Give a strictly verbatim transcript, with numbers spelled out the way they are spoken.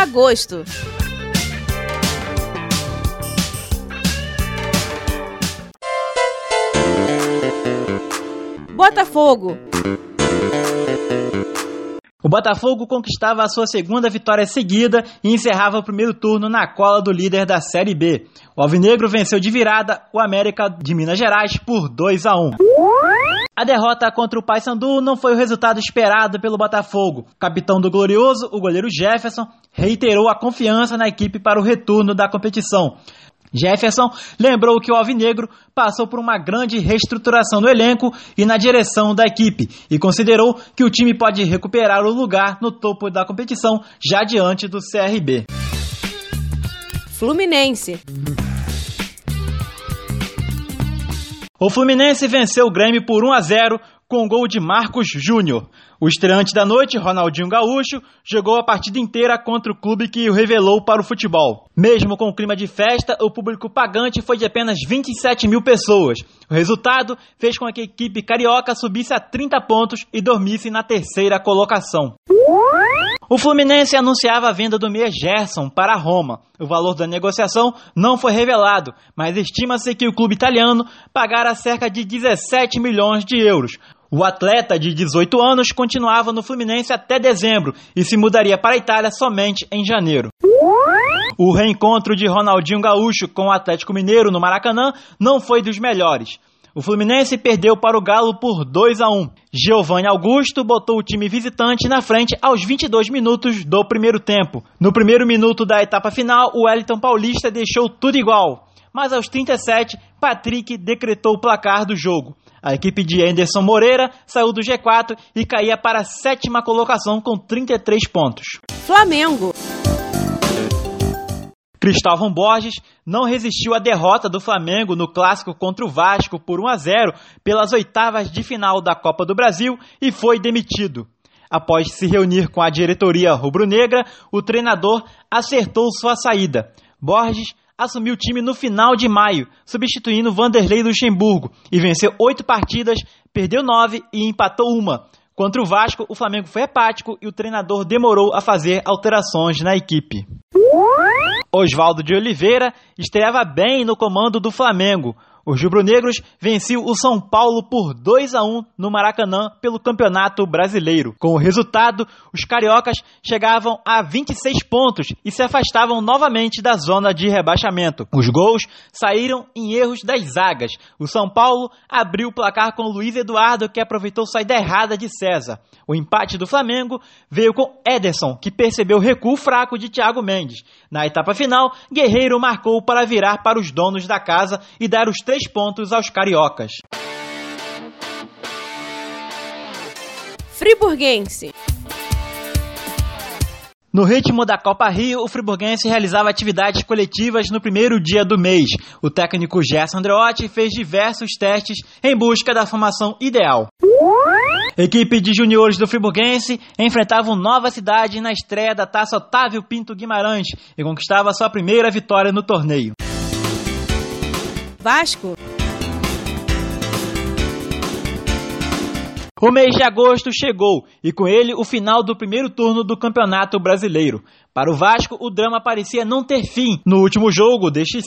Agosto. Botafogo. O Botafogo conquistava a sua segunda vitória seguida e encerrava o primeiro turno na cola do líder da Série B. O alvinegro venceu de virada o América de Minas Gerais por dois a um. A derrota contra o Paysandu não foi o resultado esperado pelo Botafogo. O capitão do Glorioso, o goleiro Jefferson, reiterou a confiança na equipe para o retorno da competição. Jefferson lembrou que o alvinegro passou por uma grande reestruturação no elenco e na direção da equipe e considerou que o time pode recuperar o lugar no topo da competição já diante do C R B. Fluminense. O Fluminense venceu o Grêmio por um a zero com o gol de Marcos Júnior. O estreante da noite, Ronaldinho Gaúcho, jogou a partida inteira contra o clube que o revelou para o futebol. Mesmo com o clima de festa, o público pagante foi de apenas vinte e sete mil pessoas. O resultado fez com que a equipe carioca subisse a trinta pontos e dormisse na terceira colocação. O Fluminense anunciava a venda do meia Gerson para a Roma. O valor da negociação não foi revelado, mas estima-se que o clube italiano pagara cerca de dezessete milhões de euros. O atleta de dezoito anos continuava no Fluminense até dezembro e se mudaria para a Itália somente em janeiro. O reencontro de Ronaldinho Gaúcho com o Atlético Mineiro no Maracanã não foi dos melhores. O Fluminense perdeu para o Galo por dois a um. Giovanni Augusto botou o time visitante na frente aos vinte e dois minutos do primeiro tempo. No primeiro minuto da etapa final, o Wellington Paulista deixou tudo igual. Mas aos trinta e sete, Patrick decretou o placar do jogo. A equipe de Anderson Moreira saiu do G quatro e caía para a sétima colocação com trinta e três pontos. Flamengo. Cristóvão Borges não resistiu à derrota do Flamengo no clássico contra o Vasco por um a zero pelas oitavas de final da Copa do Brasil e foi demitido. Após se reunir com a diretoria rubro-negra, o treinador acertou sua saída. Borges assumiu o time no final de maio, substituindo Vanderlei Luxemburgo, e venceu oito partidas, perdeu nove e empatou uma. Contra o Vasco, o Flamengo foi apático e o treinador demorou a fazer alterações na equipe. Oswaldo de Oliveira estreava bem no comando do Flamengo. Os rubro-negros venciam o São Paulo por dois a um no Maracanã pelo Campeonato Brasileiro. Com o resultado, os cariocas chegavam a vinte e seis pontos e se afastavam novamente da zona de rebaixamento. Os gols saíram em erros das zagas. O São Paulo abriu o placar com o Luiz Eduardo, que aproveitou saída errada de César. O empate do Flamengo veio com Ederson, que percebeu o recuo fraco de Thiago Mendes. Na etapa final, Guerreiro marcou para virar para os donos da casa e dar os três pontos aos cariocas. Friburguense. No ritmo da Copa Rio, o Friburguense realizava atividades coletivas no primeiro dia do mês. O técnico Gerson Andreotti fez diversos testes em busca da formação ideal. A equipe de juniores do Friburguense enfrentava o Nova Cidade na estreia da Taça Otávio Pinto Guimarães e conquistava sua primeira vitória no torneio. Vasco. O mês de agosto chegou e com ele o final do primeiro turno do Campeonato Brasileiro. Para o Vasco, o drama parecia não ter fim. No último jogo deste